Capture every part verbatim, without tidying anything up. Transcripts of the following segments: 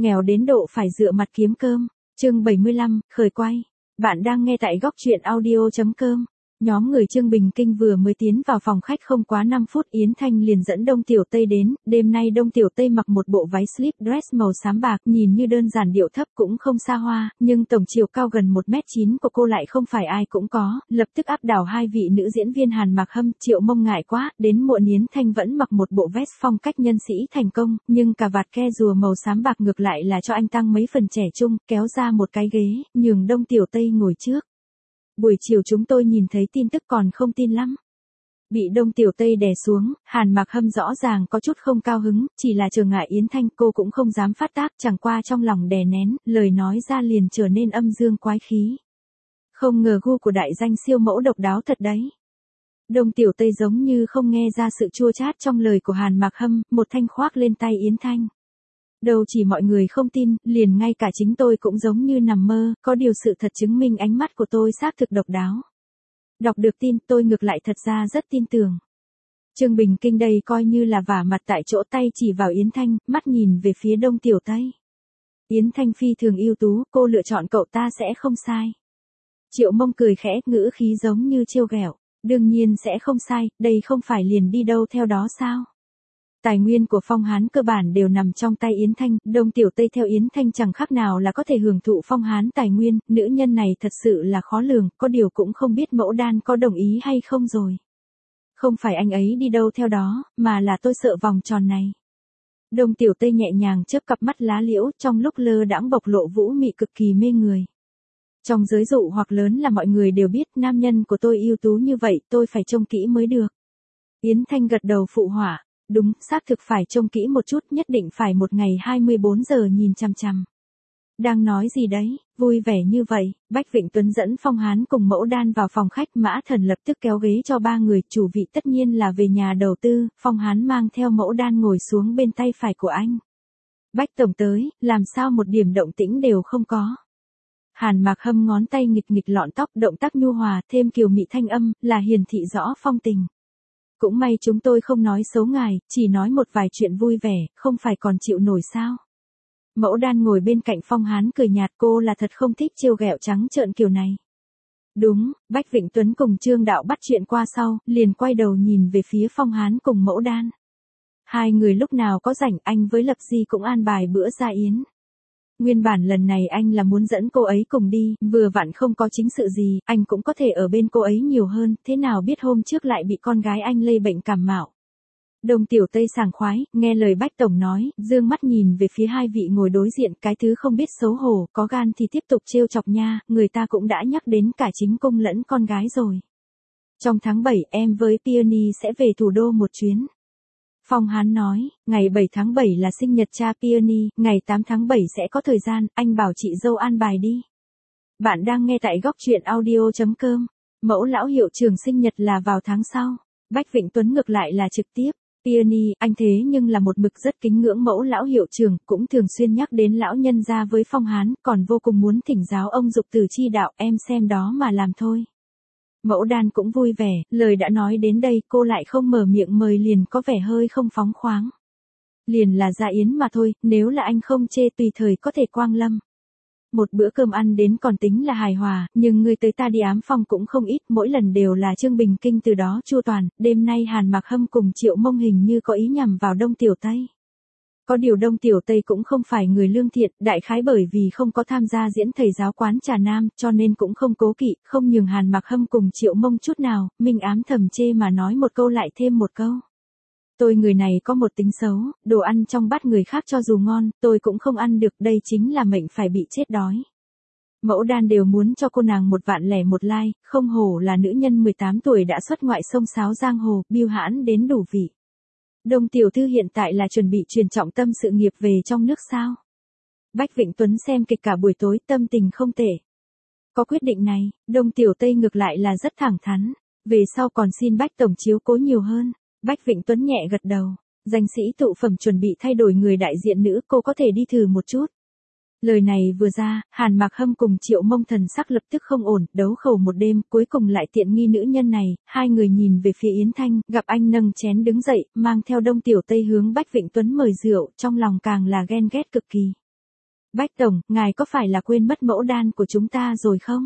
nghèo đến độ phải dựa mặt kiếm cơm. Chương bảy mươi lăm, khởi quay. Bạn đang nghe tại góc truyện audio chấm com. Nhóm người Trương Bình Kinh vừa mới tiến vào phòng khách không quá năm phút, Yến Thanh liền dẫn Đông Tiểu Tây đến. Đêm nay Đông Tiểu Tây mặc một bộ váy slip dress màu xám bạc, nhìn như đơn giản điệu thấp cũng không xa hoa, nhưng tổng chiều cao gần một mét chín của cô lại không phải ai cũng có, lập tức áp đảo hai vị nữ diễn viên Hàn Mạc Hâm, Triệu Mông ngại quá. Đến muộn Yến Thanh vẫn mặc một bộ vest phong cách nhân sĩ thành công, nhưng cà vạt ke rùa màu xám bạc ngược lại là cho anh tăng mấy phần trẻ trung, kéo ra một cái ghế, nhường Đông Tiểu Tây ngồi trước. Buổi chiều chúng tôi nhìn thấy tin tức còn không tin lắm. Bị Đông Tiểu Tây đè xuống, Hàn Mạc Hâm rõ ràng có chút không cao hứng, chỉ là trở ngại Yến Thanh, cô cũng không dám phát tác, chẳng qua trong lòng đè nén, lời nói ra liền trở nên âm dương quái khí. Không ngờ gu của đại danh siêu mẫu độc đáo thật đấy. Đông Tiểu Tây giống như không nghe ra sự chua chát trong lời của Hàn Mạc Hâm, một thanh khoác lên tay Yến Thanh. Đâu chỉ mọi người không tin, liền ngay cả chính tôi cũng giống như nằm mơ, có điều sự thật chứng minh ánh mắt của tôi xác thực độc đáo. Đọc được tin, tôi ngược lại thật ra rất tin tưởng. Trương Bình Kinh đây coi như là vả mặt tại chỗ, tay chỉ vào Yến Thanh, mắt nhìn về phía Đông Tiểu Tây. Yến Thanh phi thường ưu tú, cô lựa chọn cậu ta sẽ không sai. Triệu Mông cười khẽ, ngữ khí giống như trêu ghẹo. Đương nhiên sẽ không sai, đây không phải liền đi đâu theo đó sao? Tài nguyên của Phong Hán cơ bản đều nằm trong tay Yến Thanh, Đông Tiểu Tây theo Yến Thanh chẳng khác nào là có thể hưởng thụ Phong Hán tài nguyên, nữ nhân này thật sự là khó lường, có điều cũng không biết Mẫu Đan có đồng ý hay không rồi. Không phải anh ấy đi đâu theo đó, mà là tôi sợ vòng tròn này. Đông Tiểu Tây nhẹ nhàng chớp cặp mắt lá liễu, trong lúc lơ đãng bộc lộ vũ mị cực kỳ mê người. Trong giới dụ hoặc lớn là mọi người đều biết nam nhân của tôi ưu tú như vậy, tôi phải trông kỹ mới được. Yến Thanh gật đầu phụ họa. Đúng, xác thực phải trông kỹ một chút, nhất định phải một ngày hai mươi bốn giờ nhìn chằm chằm. Đang nói gì đấy, vui vẻ như vậy, Bách Vịnh Tuấn dẫn Phong Hán cùng Mẫu Đan vào phòng khách, Mã Thần lập tức kéo ghế cho ba người, chủ vị tất nhiên là về nhà đầu tư, Phong Hán mang theo Mẫu Đan ngồi xuống bên tay phải của anh. Bách Tổng tới, làm sao một điểm động tĩnh đều không có. Hàn Mạc Hâm ngón tay nghịch nghịch lọn tóc, động tác nhu hòa, thêm kiều mị thanh âm, là hiển thị rõ phong tình. Cũng may chúng tôi không nói xấu ngài, chỉ nói một vài chuyện vui vẻ, không phải còn chịu nổi sao. Mẫu Đan ngồi bên cạnh Phong Hán cười nhạt, cô là thật không thích trêu ghẹo trắng trợn kiểu này. Đúng, Bách Vịnh Tuấn cùng Trương Đạo bắt chuyện qua sau, liền quay đầu nhìn về phía Phong Hán cùng Mẫu Đan. Hai người lúc nào có rảnh, anh với Lập Di cũng an bài bữa ra yến. Nguyên bản lần này anh là muốn dẫn cô ấy cùng đi, vừa vặn không có chính sự gì, anh cũng có thể ở bên cô ấy nhiều hơn, thế nào biết hôm trước lại bị con gái anh lây bệnh cảm mạo. Đông Tiểu Tây sảng khoái, nghe lời Bách Tổng nói, dương mắt nhìn về phía hai vị ngồi đối diện, cái thứ không biết xấu hổ, có gan thì tiếp tục trêu chọc nha, người ta cũng đã nhắc đến cả chính cung lẫn con gái rồi. Trong tháng bảy em với Peony sẽ về thủ đô một chuyến. Phong Hán nói, ngày bảy tháng bảy là sinh nhật cha Peony, ngày tám tháng bảy sẽ có thời gian, anh bảo chị dâu an bài đi. Bạn đang nghe tại góc truyện audio chấm com. Mẫu lão hiệu trưởng sinh nhật là vào tháng sau. Bách Vịnh Tuấn ngược lại là trực tiếp. Peony, anh thế nhưng là một mực rất kính ngưỡng mẫu lão hiệu trưởng, cũng thường xuyên nhắc đến lão nhân gia với Phong Hán, còn vô cùng muốn thỉnh giáo ông dục từ chi đạo, em xem đó mà làm thôi. Mẫu Đan cũng vui vẻ, lời đã nói đến đây, cô lại không mở miệng mời liền có vẻ hơi không phóng khoáng. Liền là ra yến mà thôi, nếu là anh không chê tùy thời có thể quang lâm. Một bữa cơm ăn đến còn tính là hài hòa, nhưng người tới ta đi ám phong cũng không ít, mỗi lần đều là Trương Bình Kinh từ đó chu toàn, đêm nay Hàn Mạc Hâm cùng Triệu Mông hình như có ý nhằm vào Đông Tiểu Tây. Có điều Đông Tiểu Tây cũng không phải người lương thiện, đại khái bởi vì không có tham gia diễn thầy giáo quán trà nam, cho nên cũng không cố kỵ, không nhường Hàn Mạc Hâm cùng Triệu Mông chút nào, mình ám thầm chê mà nói một câu lại thêm một câu. Tôi người này có một tính xấu, đồ ăn trong bát người khác cho dù ngon, tôi cũng không ăn được, đây chính là mệnh phải bị chết đói. Mẫu Đan đều muốn cho cô nàng một vạn lẻ một like, không hổ là nữ nhân mười tám tuổi đã xuất ngoại sông sáo giang hồ, biêu hãn đến đủ vị. Đông Tiểu Thư hiện tại là chuẩn bị truyền trọng tâm sự nghiệp về trong nước sao? Bách Vịnh Tuấn xem kịch cả buổi tối, tâm tình không tệ. Có quyết định này, Đông Tiểu Tây ngược lại là rất thẳng thắn, về sau còn xin Bách Tổng chiếu cố nhiều hơn. Bách Vịnh Tuấn nhẹ gật đầu, danh sĩ tụ phẩm chuẩn bị thay đổi người đại diện nữ, cô có thể đi thử một chút. Lời này vừa ra, Hàn Mạc Hâm cùng Triệu Mông thần sắc lập tức không ổn, đấu khẩu một đêm, cuối cùng lại tiện nghi nữ nhân này, hai người nhìn về phía Yến Thanh, gặp anh nâng chén đứng dậy, mang theo Đông Tiểu Tây hướng Bách Vịnh Tuấn mời rượu, trong lòng càng là ghen ghét cực kỳ. Bách Tổng, ngài có phải là quên mất mẫu đan của chúng ta rồi không?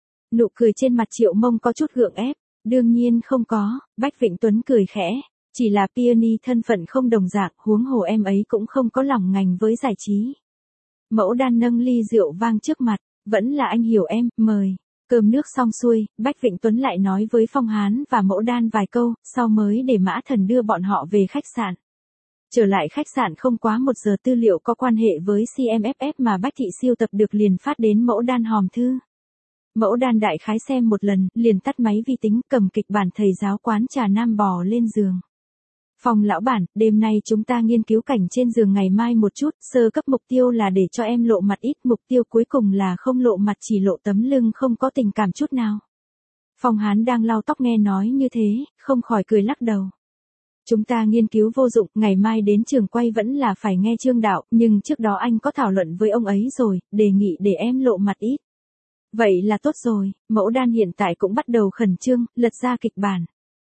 Nụ cười trên mặt Triệu Mông có chút gượng ép. Đương nhiên không có, Bách Vịnh Tuấn cười khẽ. Chỉ là Peony thân phận không đồng dạng, huống hồ em ấy cũng không có lòng ngành với giải trí. Mẫu đan nâng ly rượu vang trước mặt. Vẫn là anh hiểu em, mời. Cơm nước xong xuôi, Bách Vịnh Tuấn lại nói với Phong Hán và Mẫu Đan vài câu, sau mới để Mã Thần đưa bọn họ về khách sạn. Trở lại khách sạn không quá một giờ, tư liệu có quan hệ với xê em ép ép mà Bách Thị siêu tập được liền phát đến Mẫu Đan hòm thư. Mẫu Đan đại khái xem một lần, liền tắt máy vi tính, cầm kịch bản thầy giáo quán trà Nam bò lên giường. Phong lão bản, đêm nay chúng ta nghiên cứu cảnh trên giường, ngày mai một chút, sơ cấp mục tiêu là để cho em lộ mặt ít, mục tiêu cuối cùng là không lộ mặt, chỉ lộ tấm lưng, không có tình cảm chút nào. Phong Hán đang lau tóc nghe nói như thế, không khỏi cười lắc đầu. Chúng ta nghiên cứu vô dụng, ngày mai đến trường quay vẫn là phải nghe Trương Đạo, nhưng trước đó anh có thảo luận với ông ấy rồi, đề nghị để em lộ mặt ít. Vậy là tốt rồi, Mẫu Đan hiện tại cũng bắt đầu khẩn trương, lật ra kịch bản.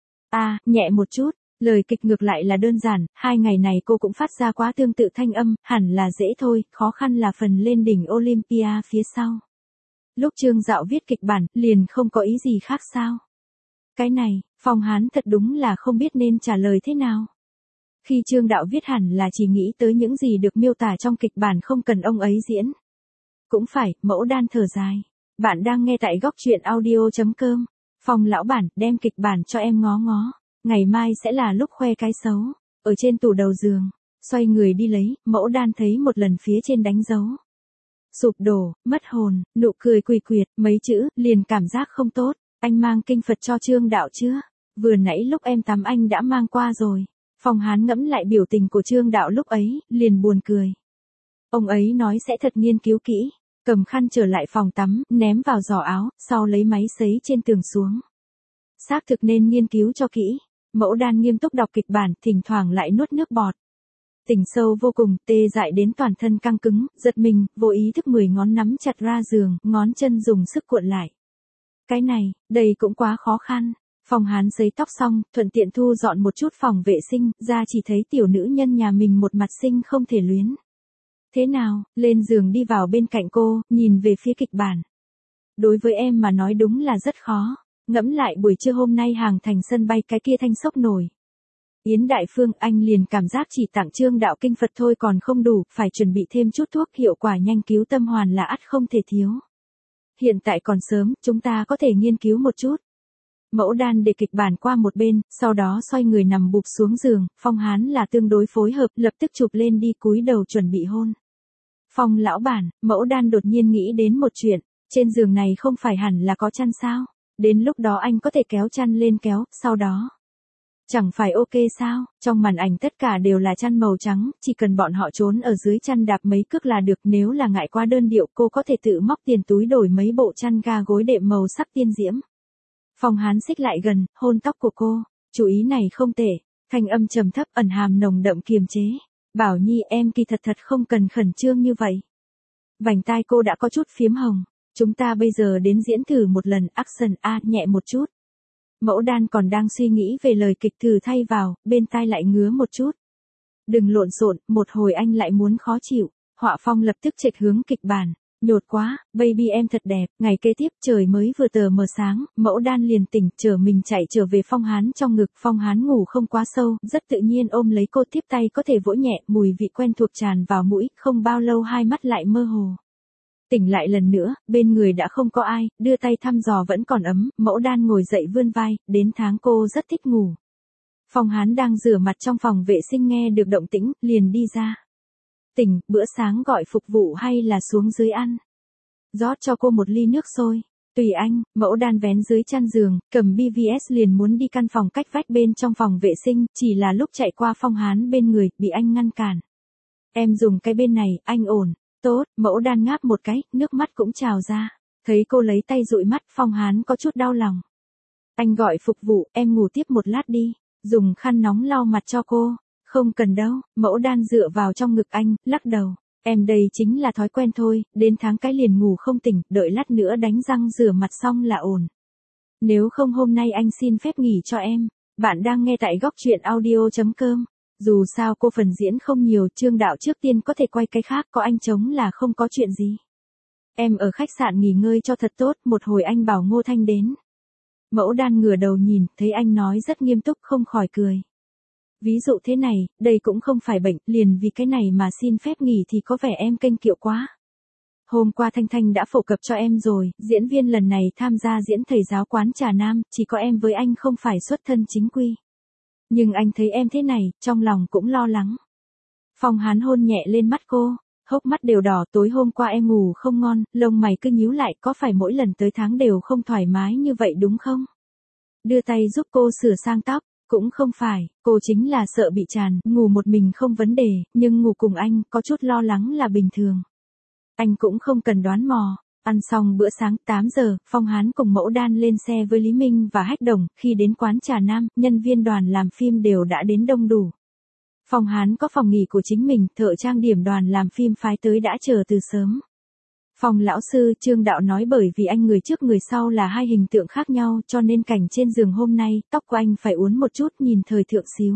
À, nhẹ một chút. Lời kịch ngược lại là đơn giản, hai ngày này cô cũng phát ra quá tương tự thanh âm, hẳn là dễ thôi, khó khăn là phần lên đỉnh Olympia phía sau. Lúc Trương Dạo viết kịch bản, liền không có ý gì khác sao? Cái này, Phong Hán thật đúng là không biết nên trả lời thế nào. Khi Trương Đạo viết hẳn là chỉ nghĩ tới những gì được miêu tả trong kịch bản, không cần ông ấy diễn. Cũng phải, Mẫu Đan thở dài. Bạn đang nghe tại góc truyện audio chấm com. Phong lão bản, đem kịch bản cho em ngó ngó. Ngày mai sẽ là lúc khoe cái xấu. Ở trên tủ đầu giường, xoay người đi lấy, Mẫu Đan thấy một lần phía trên đánh dấu. Sụp đổ, mất hồn, nụ cười quỳ quyệt, mấy chữ, liền cảm giác không tốt. Anh mang kinh Phật cho Trương Đạo chưa? Vừa nãy lúc em tắm anh đã mang qua rồi. Phong Hán ngẫm lại biểu tình của Trương Đạo lúc ấy, liền buồn cười. Ông ấy nói sẽ thật nghiên cứu kỹ. Cầm khăn trở lại phòng tắm, ném vào giỏ áo, sau lấy máy sấy trên tường xuống. Xác thực nên nghiên cứu cho kỹ. Mẫu Đan nghiêm túc đọc kịch bản, thỉnh thoảng lại nuốt nước bọt. Tỉnh sâu vô cùng, tê dại đến toàn thân căng cứng, giật mình, vô ý thức mười ngón nắm chặt ra giường, ngón chân dùng sức cuộn lại. Cái này, đây cũng quá khó khăn. Phong Hán sấy tóc xong, thuận tiện thu dọn một chút phòng vệ sinh, ra chỉ thấy tiểu nữ nhân nhà mình một mặt xinh không thể luyến. Thế nào, lên giường đi vào bên cạnh cô, nhìn về phía kịch bản. Đối với em mà nói đúng là rất khó. Ngẫm lại buổi trưa hôm nay hàng thành sân bay cái kia thanh sốc nổi. Yến Đại Phương, anh liền cảm giác chỉ tặng Trương Đạo kinh Phật thôi còn không đủ, phải chuẩn bị thêm chút thuốc hiệu quả nhanh cứu tâm hoàn là ắt không thể thiếu. Hiện tại còn sớm, chúng ta có thể nghiên cứu một chút. Mẫu Đan để kịch bản qua một bên, sau đó xoay người nằm bụp xuống giường, Phong Hán là tương đối phối hợp, lập tức chụp lên đi cúi đầu chuẩn bị hôn. Phong lão bản, Mẫu Đan đột nhiên nghĩ đến một chuyện, trên giường này không phải hẳn là có chăn sao? Đến lúc đó anh có thể kéo chăn lên kéo, sau đó. Chẳng phải ok sao, trong màn ảnh tất cả đều là chăn màu trắng, chỉ cần bọn họ trốn ở dưới chăn đạp mấy cước là được, nếu là ngại quá đơn điệu cô có thể tự móc tiền túi đổi mấy bộ chăn ga gối đệm màu sắc tiên diễm. Phong Hán xích lại gần, hôn tóc của cô, chú ý này không tệ, thanh âm trầm thấp ẩn hàm nồng đậm kiềm chế. Bảo Nhi em kỳ thật thật không cần khẩn trương như vậy. Vành tai cô đã có chút phiếm hồng. Chúng ta bây giờ đến diễn thử một lần, action a nhẹ một chút. Mẫu Đan còn đang suy nghĩ về lời kịch, thử thay vào, bên tai lại ngứa một chút. Đừng lộn xộn, một hồi anh lại muốn khó chịu. Họa Phong lập tức chệch hướng kịch bản. Nhột quá, baby em thật đẹp. Ngày kế tiếp trời mới vừa tờ mờ sáng, Mẫu Đan liền tỉnh, chở mình chạy trở về Phong Hán trong ngực. Phong Hán ngủ không quá sâu, rất tự nhiên ôm lấy cô, tiếp tay có thể vỗ nhẹ, mùi vị quen thuộc tràn vào mũi, không bao lâu hai mắt lại mơ hồ. Tỉnh lại lần nữa, bên người đã không có ai, đưa tay thăm dò vẫn còn ấm, Mẫu Đan ngồi dậy vươn vai, đến tháng cô rất thích ngủ. Phong Hán đang rửa mặt trong phòng vệ sinh nghe được động tĩnh, liền đi ra. Tỉnh, bữa sáng gọi phục vụ hay là xuống dưới ăn? Rót cho cô một ly nước sôi. Tùy anh, Mẫu Đan vén dưới chăn giường, cầm bê vê ét liền muốn đi căn phòng cách vách bên trong phòng vệ sinh, chỉ là lúc chạy qua Phong Hán bên người, bị anh ngăn cản. Em dùng cái bên này, anh ổn. Tốt, Mẫu Đan ngáp một cái, nước mắt cũng trào ra. Thấy cô lấy tay dụi mắt, Phong Hán có chút đau lòng. Anh gọi phục vụ, em ngủ tiếp một lát đi. Dùng khăn nóng lau mặt cho cô. Không cần đâu, Mẫu Đan dựa vào trong ngực anh, lắc đầu. Em đây chính là thói quen thôi, đến tháng cái liền ngủ không tỉnh, đợi lát nữa đánh răng rửa mặt xong là ổn. Nếu không hôm nay anh xin phép nghỉ cho em. Bạn đang nghe tại góc truyện audio chấm com. Dù sao cô phần diễn không nhiều, Trương Đạo trước tiên có thể quay cái khác, có anh chống là không có chuyện gì. Em ở khách sạn nghỉ ngơi cho thật tốt, một hồi anh bảo Ngô Thanh đến. Mẫu Đan ngửa đầu nhìn, thấy anh nói rất nghiêm túc không khỏi cười. Ví dụ thế này, đây cũng không phải bệnh, liền vì cái này mà xin phép nghỉ thì có vẻ em kênh kiệu quá. Hôm qua Thanh Thanh đã phổ cập cho em rồi, diễn viên lần này tham gia diễn thầy giáo quán trà Nam, chỉ có em với anh không phải xuất thân chính quy. Nhưng anh thấy em thế này, trong lòng cũng lo lắng. Phong Hán hôn nhẹ lên mắt cô, hốc mắt đều đỏ, tối hôm qua em ngủ không ngon, lông mày cứ nhíu lại, có phải mỗi lần tới tháng đều không thoải mái như vậy đúng không? Đưa tay giúp cô sửa sang tóc, cũng không phải, cô chính là sợ bị tràn, ngủ một mình không vấn đề, nhưng ngủ cùng anh, có chút lo lắng là bình thường. Anh cũng không cần đoán mò. Ăn xong bữa sáng tám giờ, Phong Hán cùng Mẫu Đan lên xe với Lý Minh và Hách Đồng, khi đến quán trà Nam, nhân viên đoàn làm phim đều đã đến đông đủ. Phong Hán có phòng nghỉ của chính mình, thợ trang điểm đoàn làm phim phái tới đã chờ từ sớm. Phong lão sư Trương Đạo nói bởi vì anh người trước người sau là hai hình tượng khác nhau cho nên cảnh trên giường hôm nay, tóc của anh phải uốn một chút nhìn thời thượng xíu.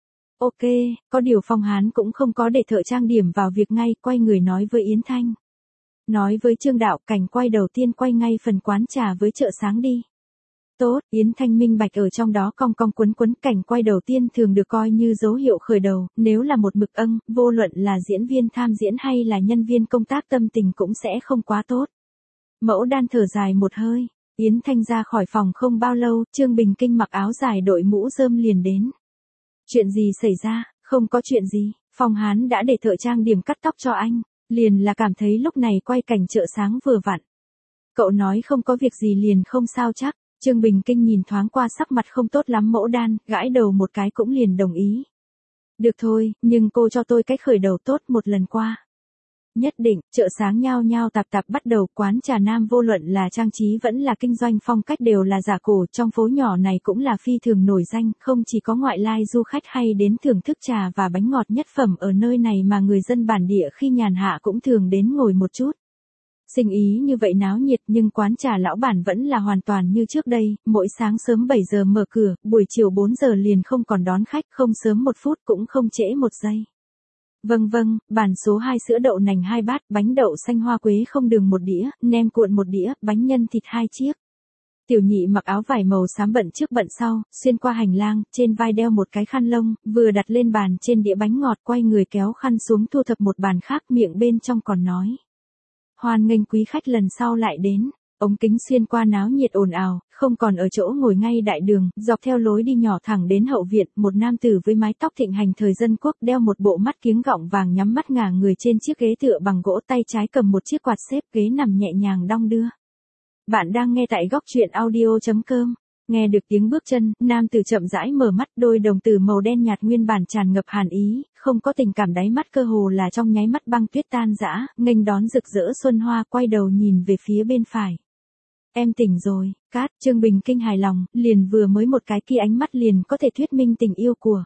Ok, có điều Phong Hán cũng không có để thợ trang điểm vào việc ngay, quay người nói với Yến Thanh. Nói với Trương Đạo, cảnh quay đầu tiên quay ngay phần quán trà với chợ sáng đi. Tốt, Yến Thanh minh bạch ở trong đó cong cong quấn quấn, cảnh quay đầu tiên thường được coi như dấu hiệu khởi đầu, nếu là một mực âng, vô luận là diễn viên tham diễn hay là nhân viên công tác tâm tình cũng sẽ không quá tốt. Mẫu Đan thở dài một hơi, Yến Thanh ra khỏi phòng không bao lâu, Trương Bình Kinh mặc áo dài đội mũ rơm liền đến. Chuyện gì xảy ra? Không có chuyện gì, Phong Hán đã để thợ trang điểm cắt tóc cho anh. Liền là cảm thấy lúc này quay cảnh chợ sáng vừa vặn. Cậu nói không có việc gì liền không sao chắc. Trương Bình Kinh nhìn thoáng qua sắc mặt không tốt lắm Mẫu Đan, gãi đầu một cái cũng liền đồng ý. Được thôi, nhưng cô cho tôi cách khởi đầu tốt một lần qua. Nhất định, chợ sáng nhao nhao tạp tạp bắt đầu, quán trà Nam vô luận là trang trí vẫn là kinh doanh phong cách đều là giả cổ, trong phố nhỏ này cũng là phi thường nổi danh, không chỉ có ngoại lai du khách hay đến thưởng thức trà và bánh ngọt nhất phẩm ở nơi này mà người dân bản địa khi nhàn hạ cũng thường đến ngồi một chút. Sinh ý như vậy náo nhiệt nhưng quán trà lão bản vẫn là hoàn toàn như trước đây, mỗi sáng sớm bảy giờ mở cửa, buổi chiều bốn giờ liền không còn đón khách, không sớm một phút cũng không trễ một giây. Vâng vâng, bản số hai sữa đậu nành hai bát, bánh đậu xanh hoa quế không đường một đĩa, nem cuộn một đĩa, bánh nhân thịt hai chiếc. Tiểu nhị mặc áo vải màu xám bận trước bận sau, xuyên qua hành lang, trên vai đeo một cái khăn lông, vừa đặt lên bàn trên đĩa bánh ngọt quay người kéo khăn xuống thu thập một bàn khác, miệng bên trong còn nói. Hoan nghênh quý khách lần sau lại đến. Ống kính xuyên qua náo nhiệt ồn ào, không còn ở chỗ ngồi ngay đại đường, dọc theo lối đi nhỏ thẳng đến hậu viện, một nam tử với mái tóc thịnh hành thời dân quốc đeo một bộ mắt kiếng gọng vàng nhắm mắt ngả người trên chiếc ghế tựa bằng gỗ, tay trái cầm một chiếc quạt xếp, ghế nằm nhẹ nhàng đong đưa. Bạn đang nghe tại góc truyện audio chấm com. Nghe được tiếng bước chân, nam tử chậm rãi mở mắt, đôi đồng tử màu đen nhạt nguyên bản tràn ngập hàn ý, không có tình cảm, đáy mắt cơ hồ là trong nháy mắt băng tuyết tan rã, nghênh đón rực rỡ xuân hoa, quay đầu nhìn về phía bên phải. Em tỉnh rồi, Cát. Trương Bình Kinh hài lòng, liền vừa mới một cái kia ánh mắt liền có thể thuyết minh tình yêu của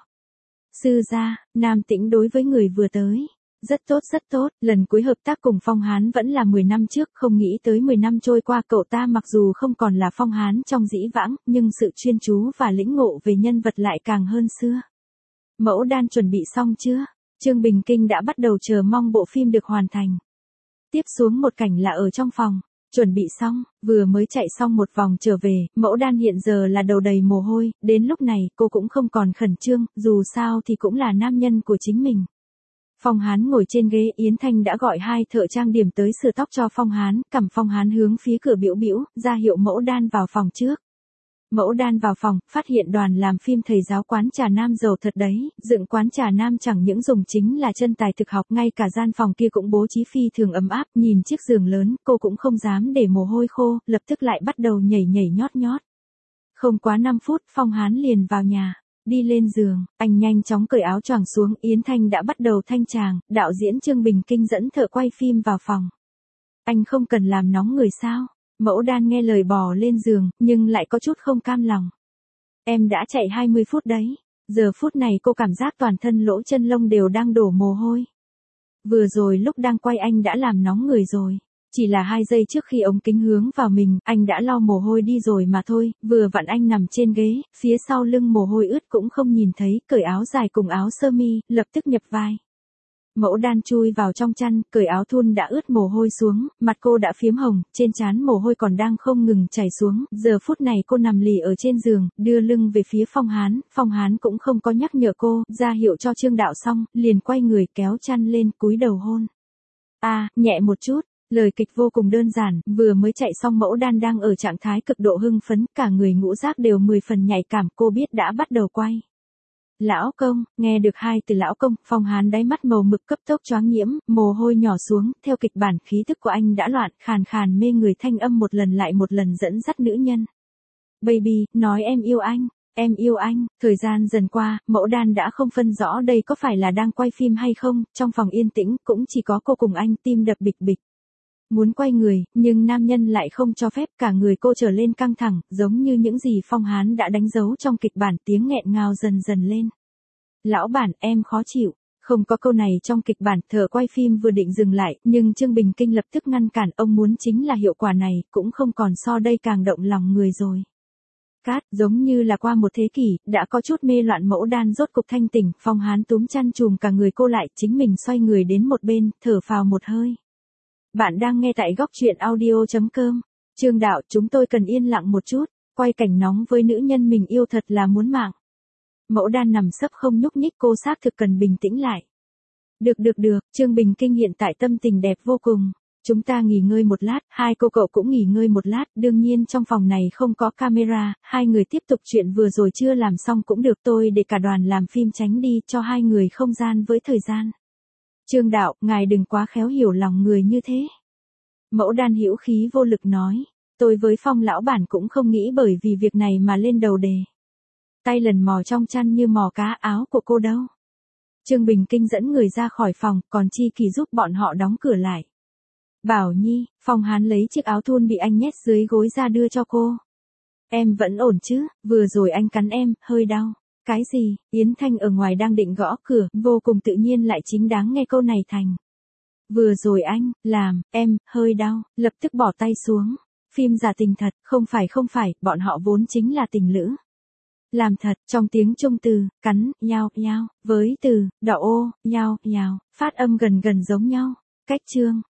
sư gia. Nam Tĩnh đối với người vừa tới. Rất tốt rất tốt, lần cuối hợp tác cùng Phong Hán vẫn là mười năm trước, không nghĩ tới mười năm trôi qua cậu ta mặc dù không còn là Phong Hán trong dĩ vãng, nhưng sự chuyên chú và lĩnh ngộ về nhân vật lại càng hơn xưa. Mẫu Đan chuẩn bị xong chưa? Trương Bình Kinh đã bắt đầu chờ mong bộ phim được hoàn thành. Tiếp xuống một cảnh là ở trong phòng. Chuẩn bị xong, vừa mới chạy xong một vòng trở về, Mẫu Đan hiện giờ là đầu đầy mồ hôi, đến lúc này cô cũng không còn khẩn trương, dù sao thì cũng là nam nhân của chính mình. Phong Hán ngồi trên ghế, Yến Thanh đã gọi hai thợ trang điểm tới sửa tóc cho Phong Hán, cầm Phong Hán hướng phía cửa biểu biểu, ra hiệu Mẫu Đan vào phòng trước. Mẫu Đan vào phòng, phát hiện đoàn làm phim thầy giáo quán trà Nam giàu thật đấy, dựng quán trà Nam chẳng những dùng chính là chân tài thực học, ngay cả gian phòng kia cũng bố trí phi thường ấm áp, nhìn chiếc giường lớn, cô cũng không dám để mồ hôi khô, lập tức lại bắt đầu nhảy nhảy nhót nhót. Không quá năm phút, Phong Hán liền vào nhà. Đi lên giường, anh nhanh chóng cởi áo choàng xuống, Yến Thanh đã bắt đầu thanh tràng, đạo diễn Trương Bình Kinh dẫn thợ quay phim vào phòng. Anh không cần làm nóng người sao? Mẫu Đan nghe lời bò lên giường, nhưng lại có chút không cam lòng. Em đã chạy hai mươi phút đấy, giờ phút này cô cảm giác toàn thân lỗ chân lông đều đang đổ mồ hôi. Vừa rồi lúc đang quay anh đã làm nóng người rồi. Chỉ là hai giây trước khi ống kính hướng vào mình, anh đã lau mồ hôi đi rồi mà thôi, vừa vặn anh nằm trên ghế, phía sau lưng mồ hôi ướt cũng không nhìn thấy, cởi áo dài cùng áo sơ mi, lập tức nhập vai. Mẫu đan chui vào trong chăn, cởi áo thun đã ướt mồ hôi xuống, mặt cô đã phiếm hồng, trên trán mồ hôi còn đang không ngừng chảy xuống, giờ phút này cô nằm lì ở trên giường, đưa lưng về phía Phong Hán, Phong Hán cũng không có nhắc nhở cô, ra hiệu cho Trương Đạo xong, liền quay người kéo chăn lên, cúi đầu hôn. A, à, nhẹ một chút. Lời kịch vô cùng đơn giản, vừa mới chạy xong Mẫu Đan đang ở trạng thái cực độ hưng phấn, cả người ngũ giác đều mười phần nhạy cảm, cô biết đã bắt đầu quay. Lão công, nghe được hai từ lão công, Phong Hán đáy mắt màu mực cấp tốc choáng nhiễm, mồ hôi nhỏ xuống, theo kịch bản khí thức của anh đã loạn, khàn khàn mê người thanh âm một lần lại một lần dẫn dắt nữ nhân. Baby, nói em yêu anh, em yêu anh, thời gian dần qua, Mẫu Đan đã không phân rõ đây có phải là đang quay phim hay không, trong phòng yên tĩnh, cũng chỉ có cô cùng anh, tim đập bịch bịch. Muốn quay người, nhưng nam nhân lại không cho phép, cả người cô trở lên căng thẳng, giống như những gì Phong Hán đã đánh dấu trong kịch bản, tiếng nghẹn ngào dần dần lên. Lão bản, em khó chịu. Không có câu này trong kịch bản, thợ quay phim vừa định dừng lại, nhưng Trương Bình Kinh lập tức ngăn cản, ông muốn chính là hiệu quả này, cũng không còn so đây càng động lòng người rồi. Cát, giống như là qua một thế kỷ, đã có chút mê loạn Mẫu Đan rốt cục thanh tỉnh, Phong Hán túm chăn chùm cả người cô lại, chính mình xoay người đến một bên, thở phào một hơi. Bạn đang nghe tại góc truyện audio chấm com. Trương Đạo, chúng tôi cần yên lặng một chút, quay cảnh nóng với nữ nhân mình yêu thật là muốn mạng. Mẫu Đan nằm sấp không nhúc nhích, cô xác thực cần bình tĩnh lại. Được được được, Trương Bình Kinh hiện tại tâm tình đẹp vô cùng. Chúng ta nghỉ ngơi một lát, hai cô cậu cũng nghỉ ngơi một lát, đương nhiên trong phòng này không có camera, hai người tiếp tục chuyện vừa rồi chưa làm xong cũng được, tôi để cả đoàn làm phim tránh đi, cho hai người không gian với thời gian. Trương Đạo, ngài đừng quá khéo hiểu lòng người như thế. Mẫu Đan hữu khí vô lực nói, tôi với Phong lão bản cũng không nghĩ bởi vì việc này mà lên đầu đề. Tay lần mò trong chăn như mò cá, áo của cô đâu. Trương Bình Kinh dẫn người ra khỏi phòng, còn Chi Kỳ giúp bọn họ đóng cửa lại. Bảo Nhi, Phong Hán lấy chiếc áo thun bị anh nhét dưới gối ra đưa cho cô. Em vẫn ổn chứ, vừa rồi anh cắn em, hơi đau. Cái gì, Yến Thanh ở ngoài đang định gõ cửa, vô cùng tự nhiên lại chính đáng nghe câu này thành. Vừa rồi anh, làm, em, hơi đau, lập tức bỏ tay xuống. Phim giả tình thật, không phải không phải, bọn họ vốn chính là tình lữ. Làm thật, trong tiếng Trung từ, cắn, nhao, nhao, với từ, đỏ ô, nhao, nhao, phát âm gần gần giống nhau. Cách chương.